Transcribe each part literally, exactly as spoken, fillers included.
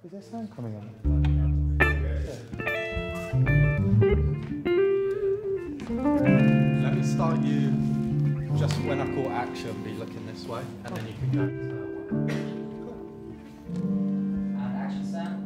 Is there sound coming on? Let me start you just when I call action, be looking this way, and then you can go to that one. And action sound.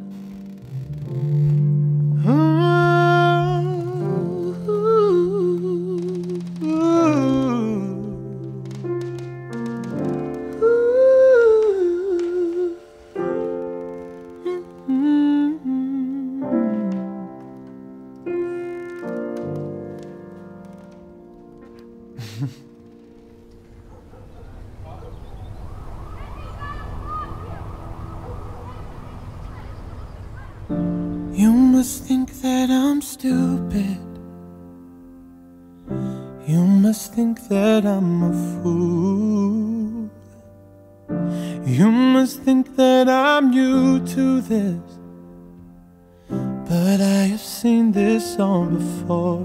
You must think that I'm stupid. You must think that I'm a fool. You must think that I'm new to this, but I have seen this all before.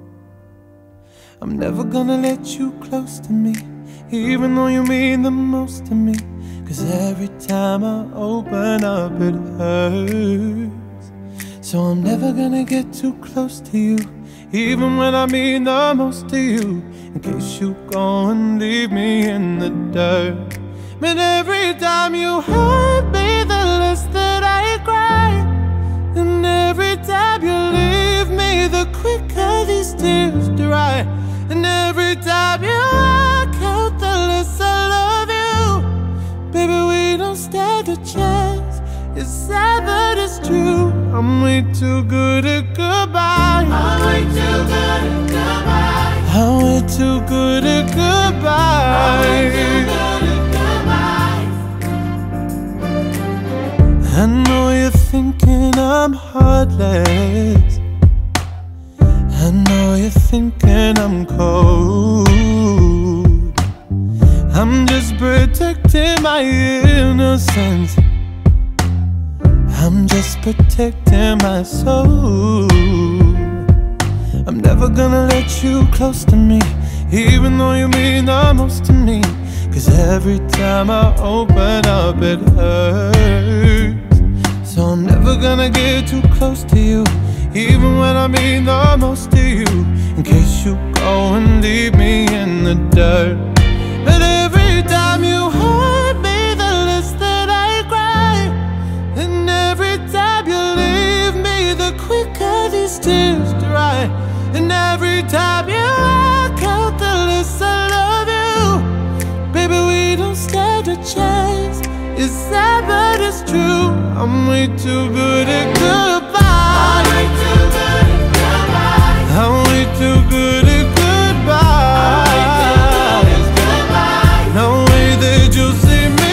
I'm never gonna let you close to me, even though you mean the most to me. Cause every time I open up it hurts. So I'm never gonna get too close to you, even when I mean the most to you, in case you go and leave me in the dirt. But every time you hurt me, the less that I cry. And every time you leave me, the quicker these tears dry. And every time you walk out, the less I love you. Baby, we don't stand a chance. It's sad but it's true. I'm way too good at goodbye. I'm way too good at goodbye. I'm way too good at goodbye. I'm way too good at goodbye. I know you're thinking I'm heartless. I know you're thinking I'm cold. I'm just protecting my innocence. I'm just protecting my soul. I'm never gonna let you close to me, even though you mean the most to me. Cause every time I open up it hurts. So I'm never gonna get too close to you, even when I mean the most to you, in case you go and leave me in the dirt. But every time you hurt me, the less that I cry. And every time you leave me, the quicker these tears dry. And every time you walk out, the less I love you. Baby, we don't stand a chance. It's sad but it's true. I'm way too good at goodbye. I'm way too good at goodbye. I'm way too good at goodbye. No way that you'll see me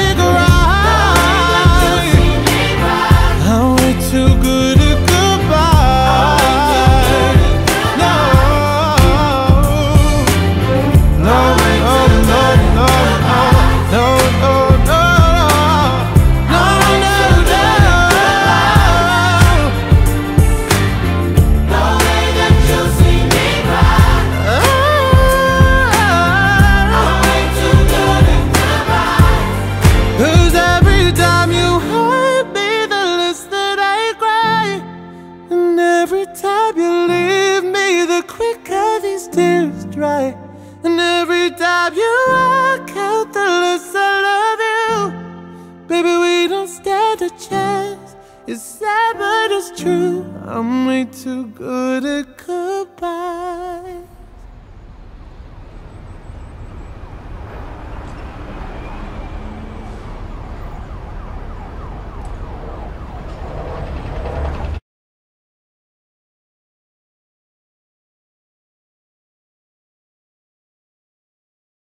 cry. I'm way too good at goodbye. No, no, no, no, no, no, no, no, no, no, no. No way that you'll see me cry. I'm way too good at goodbye. Cause every time you hurt me, the less that I cry. And every time you leave me, the quicker these tears dry. And every time you walk out, the less I love you. Baby, we don't stand a chance. It's sad but it's true. I'm way too good at goodbye.